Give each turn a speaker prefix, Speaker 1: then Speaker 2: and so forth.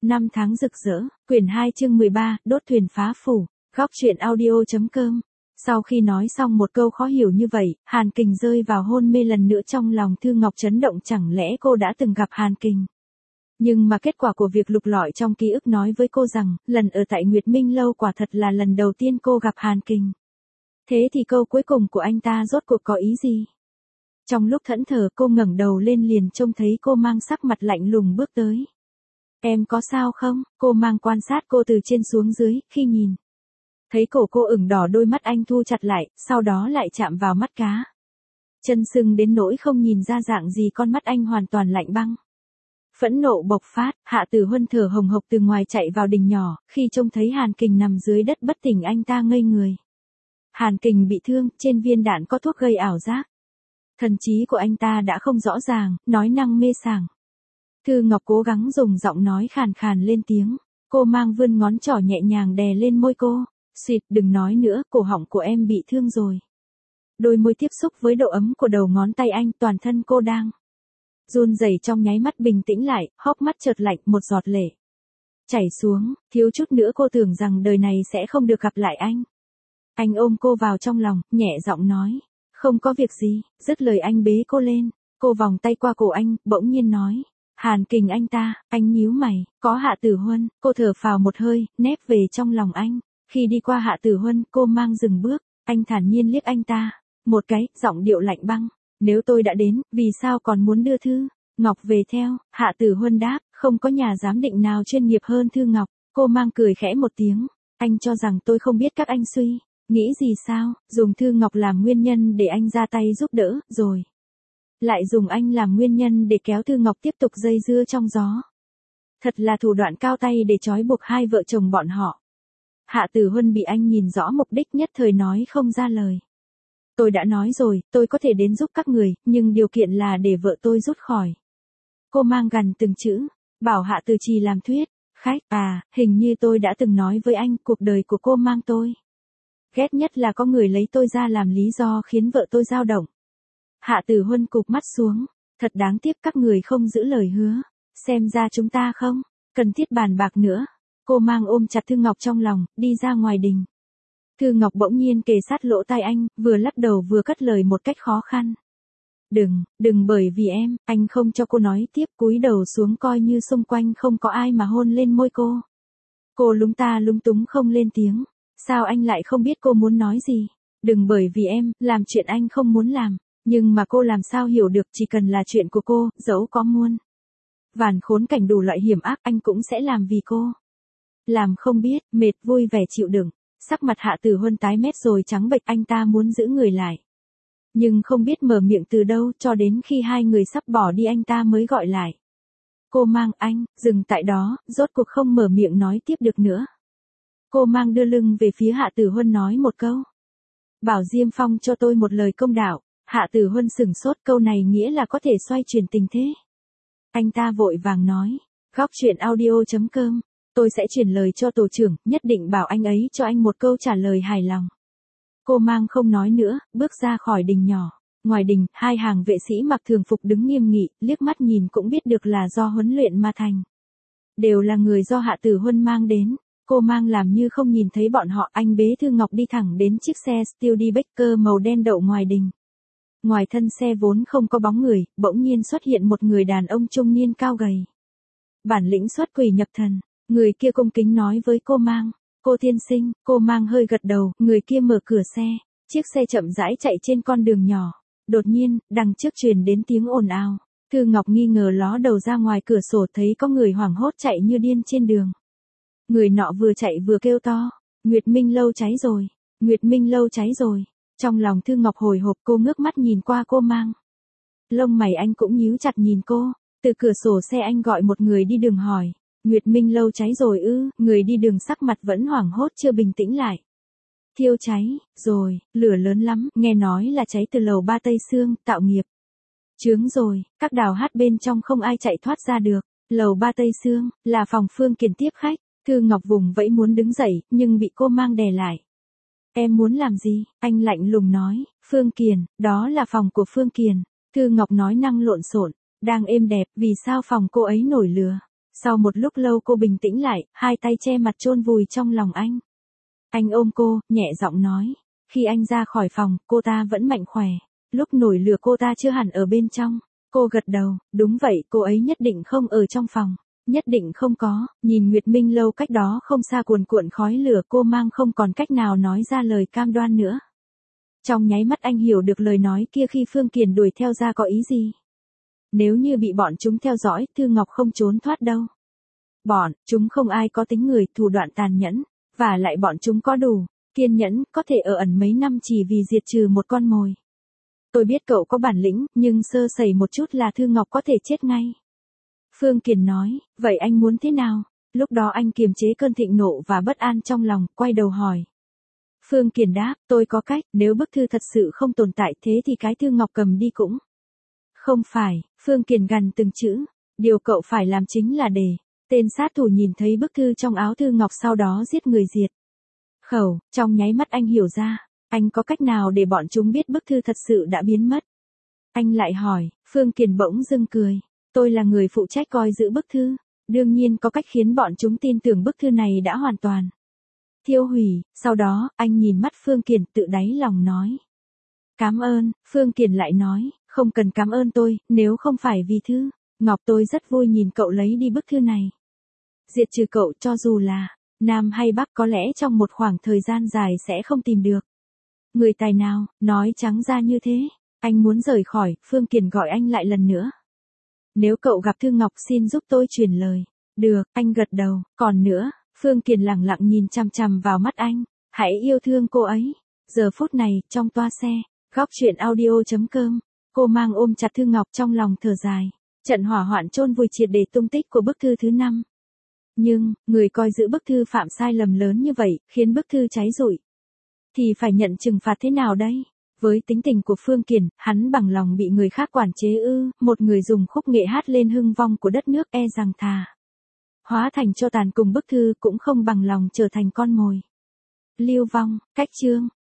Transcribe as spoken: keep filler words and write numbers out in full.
Speaker 1: Năm tháng rực rỡ, quyển hai chương mười ba, đốt thuyền phá phủ, góc truyện audio.com. Sau khi nói xong một câu khó hiểu như vậy, Hàn Kình rơi vào hôn mê lần nữa, trong lòng Thư Ngọc chấn động, chẳng lẽ cô đã từng gặp Hàn Kình. Nhưng mà kết quả của việc lục lọi trong ký ức nói với cô rằng, lần ở tại Nguyệt Minh Lâu quả thật là lần đầu tiên cô gặp Hàn Kình. Thế thì câu cuối cùng của anh ta rốt cuộc có ý gì? Trong lúc thẫn thờ, cô ngẩng đầu lên liền trông thấy cô mang sắc mặt lạnh lùng bước tới. Em có sao không? Cô mang quan sát cô từ trên xuống dưới, khi nhìn thấy cổ cô ửng đỏ, đôi mắt anh thu chặt lại, sau đó lại chạm vào mắt cá. Chân sưng đến nỗi không nhìn ra dạng gì, con mắt anh hoàn toàn lạnh băng. Phẫn nộ bộc phát, Hạ Tử Huân thở hồng hộc từ ngoài chạy vào đình nhỏ, khi trông thấy Hàn Kình nằm dưới đất bất tỉnh, anh ta ngây người. Hàn Kình bị thương, trên viên đạn có thuốc gây ảo giác. Thần trí của anh ta đã không rõ ràng, nói năng mê sảng. Thư Ngọc cố gắng dùng giọng nói khàn khàn lên tiếng. Cô mang vươn ngón trỏ nhẹ nhàng đè lên môi cô. Xịt, đừng nói nữa, cổ họng của em bị thương rồi. Đôi môi tiếp xúc với độ ấm của đầu ngón tay anh, toàn thân cô đang run rẩy, trong nháy mắt bình tĩnh lại, hốc mắt chợt lạnh, một giọt lệ chảy xuống, thiếu chút nữa cô tưởng rằng đời này sẽ không được gặp lại anh. Anh ôm cô vào trong lòng, nhẹ giọng nói. Không có việc gì, dứt lời anh bế cô lên. Cô vòng tay qua cổ anh, bỗng nhiên nói. Hàn Kình anh ta, anh nhíu mày, có Hạ Tử Huân. Cô thở phào một hơi, nép về trong lòng anh. Khi đi qua Hạ Tử Huân, cô mang dừng bước. Anh thản nhiên liếc anh ta. Một cái, giọng điệu lạnh băng. Nếu tôi đã đến, vì sao còn muốn đưa Thư Ngọc về theo? Hạ Tử Huân đáp, không có nhà giám định nào chuyên nghiệp hơn Thư Ngọc. Cô mang cười khẽ một tiếng. Anh cho rằng tôi không biết các anh suy nghĩ gì sao? Dùng Thư Ngọc làm nguyên nhân để anh ra tay giúp đỡ, rồi lại dùng anh làm nguyên nhân để kéo Thư Ngọc tiếp tục dây dưa trong gió. Thật là thủ đoạn cao tay để trói buộc hai vợ chồng bọn họ. Hạ Tử Huân bị anh nhìn rõ mục đích, nhất thời nói không ra lời. Tôi đã nói rồi, tôi có thể đến giúp các người, nhưng điều kiện là để vợ tôi rút khỏi. Cô mang gằn từng chữ, bảo Hạ Tử Trì làm thuyết khách. À, hình như tôi đã từng nói với anh, cuộc đời của cô mang tôi ghét nhất là có người lấy tôi ra làm lý do khiến vợ tôi dao động. Hạ Tử Huân cụp mắt xuống. Thật đáng tiếc các người không giữ lời hứa. Xem ra chúng ta không cần thiết bàn bạc nữa. Cô mang ôm chặt Thư Ngọc trong lòng, đi ra ngoài đình. Thư Ngọc bỗng nhiên kề sát lỗ tai anh, vừa lắc đầu vừa cất lời một cách khó khăn. Đừng, đừng bởi vì em. Anh không cho cô nói tiếp, cúi đầu xuống coi như xung quanh không có ai mà hôn lên môi cô. Cô lúng ta lúng túng không lên tiếng. Sao anh lại không biết cô muốn nói gì? Đừng bởi vì em, làm chuyện anh không muốn làm. Nhưng mà cô làm sao hiểu được, chỉ cần là chuyện của cô, dẫu có muôn vàn khốn cảnh đủ loại hiểm ác, anh cũng sẽ làm vì cô. Làm không biết, mệt, vui vẻ chịu đựng. Sắc mặt Hạ Tử Huân tái mét rồi trắng bệch, anh ta muốn giữ người lại. Nhưng không biết mở miệng từ đâu, cho đến khi hai người sắp bỏ đi anh ta mới gọi lại. Cô mang anh, dừng tại đó, rốt cuộc không mở miệng nói tiếp được nữa. Cô mang đưa lưng về phía Hạ Tử Huân nói một câu. Bảo Diêm Phong cho tôi một lời công đạo. Hạ Tử Huân sửng sốt, câu này nghĩa là có thể xoay chuyển tình thế. Anh ta vội vàng nói. Góc truyện audio.com. Tôi sẽ chuyển lời cho tổ trưởng, nhất định bảo anh ấy cho anh một câu trả lời hài lòng. Cô mang không nói nữa, bước ra khỏi đình nhỏ. Ngoài đình, hai hàng vệ sĩ mặc thường phục đứng nghiêm nghị, liếc mắt nhìn cũng biết được là do huấn luyện mà thành. Đều là người do Hạ Tử Huân mang đến. Cô mang làm như không nhìn thấy bọn họ, anh bế Thư Ngọc đi thẳng đến chiếc xe Studebaker màu đen đậu ngoài đình. Ngoài thân xe vốn không có bóng người, bỗng nhiên xuất hiện một người đàn ông trung niên cao gầy. Bản lĩnh xuất quỷ nhập thần, người kia cung kính nói với cô mang. Cô tiên sinh, cô mang hơi gật đầu, người kia mở cửa xe. Chiếc xe chậm rãi chạy trên con đường nhỏ. Đột nhiên, đằng trước truyền đến tiếng ồn ào. Thư Ngọc nghi ngờ ló đầu ra ngoài cửa sổ, thấy có người hoảng hốt chạy như điên trên đường. Người nọ vừa chạy vừa kêu to. Nguyệt Minh Lâu cháy rồi. Nguyệt Minh Lâu cháy rồi. Trong lòng Thư Ngọc hồi hộp, cô ngước mắt nhìn qua cô mang. Lông mày anh cũng nhíu chặt nhìn cô. Từ cửa sổ xe anh gọi một người đi đường hỏi. Nguyệt Minh Lâu cháy rồi ư? Người đi đường sắc mặt vẫn hoảng hốt chưa bình tĩnh lại. Thiêu cháy, rồi, lửa lớn lắm, nghe nói là cháy từ lầu ba Tây Sương, tạo nghiệp. Chướng rồi, các đào hát bên trong không ai chạy thoát ra được. Lầu ba Tây Sương, là phòng Phương Kiền tiếp khách. Thư Ngọc vùng vẫy muốn đứng dậy, nhưng bị cô mang đè lại. Em muốn làm gì? Anh lạnh lùng nói. Phương Kiền, đó là phòng của Phương Kiền. Thư Ngọc nói năng lộn xộn. Đang êm đẹp, vì sao phòng cô ấy nổi lửa? Sau một lúc lâu cô bình tĩnh lại, hai tay che mặt chôn vùi trong lòng anh. Anh ôm cô, nhẹ giọng nói. Khi anh ra khỏi phòng, cô ta vẫn mạnh khỏe. Lúc nổi lửa cô ta chưa hẳn ở bên trong. Cô gật đầu, đúng vậy, cô ấy nhất định không ở trong phòng. Nhất định không có, nhìn Nguyệt Minh lâu cách đó không xa cuồn cuộn khói lửa, cô mang không còn cách nào nói ra lời cam đoan nữa. Trong nháy mắt anh hiểu được lời nói kia khi Phương Kiền đuổi theo ra có ý gì. Nếu như bị bọn chúng theo dõi, Thư Ngọc không trốn thoát đâu. Bọn chúng không ai có tính người, thủ đoạn tàn nhẫn, và lại bọn chúng có đủ kiên nhẫn, có thể ở ẩn mấy năm chỉ vì diệt trừ một con mồi. Tôi biết cậu có bản lĩnh, nhưng sơ sẩy một chút là Thư Ngọc có thể chết ngay. Phương Kiền nói, vậy anh muốn thế nào? Lúc đó anh kiềm chế cơn thịnh nộ và bất an trong lòng, quay đầu hỏi. Phương Kiền đáp, tôi có cách, nếu bức thư thật sự không tồn tại thế thì cái Thư Ngọc cầm đi cũng. Không phải, Phương Kiền gằn từng chữ, điều cậu phải làm chính là để tên sát thủ nhìn thấy bức thư trong áo Thư Ngọc sau đó giết người diệt khẩu. Trong nháy mắt anh hiểu ra, anh có cách nào để bọn chúng biết bức thư thật sự đã biến mất. Anh lại hỏi, Phương Kiền bỗng dưng cười, tôi là người phụ trách coi giữ bức thư, đương nhiên có cách khiến bọn chúng tin tưởng bức thư này đã hoàn toàn thiêu hủy. Sau đó, anh nhìn mắt Phương Kiền tự đáy lòng nói. Cảm ơn. Phương Kiền lại nói, không cần cảm ơn tôi, nếu không phải vì Thư Ngọc tôi rất vui nhìn cậu lấy đi bức thư này. Diệt trừ cậu cho dù là Nam hay Bắc có lẽ trong một khoảng thời gian dài sẽ không tìm được người tài nào, nói trắng ra như thế. Anh muốn rời khỏi, Phương Kiền gọi anh lại lần nữa. Nếu cậu gặp Thư Ngọc xin giúp tôi truyền lời. Được, anh gật đầu, còn nữa, Phương Kiền lặng lặng nhìn chằm chằm vào mắt anh, hãy yêu thương cô ấy. Giờ phút này, trong toa xe, góc truyện audio chấm com, cô mang ôm chặt Thư Ngọc trong lòng thở dài. Trận hỏa hoạn chôn vùi triệt để tung tích của bức thư thứ năm. Nhưng, người coi giữ bức thư phạm sai lầm lớn như vậy, khiến bức thư cháy rụi. Thì phải nhận trừng phạt thế nào đây? Với tính tình của Phương Kiền, hắn bằng lòng bị người khác quản chế ư, một người dùng khúc nghệ hát lên hưng vong của đất nước e rằng thà hóa thành cho tàn cùng bức thư cũng không bằng lòng trở thành con mồi lưu vong. Cách chương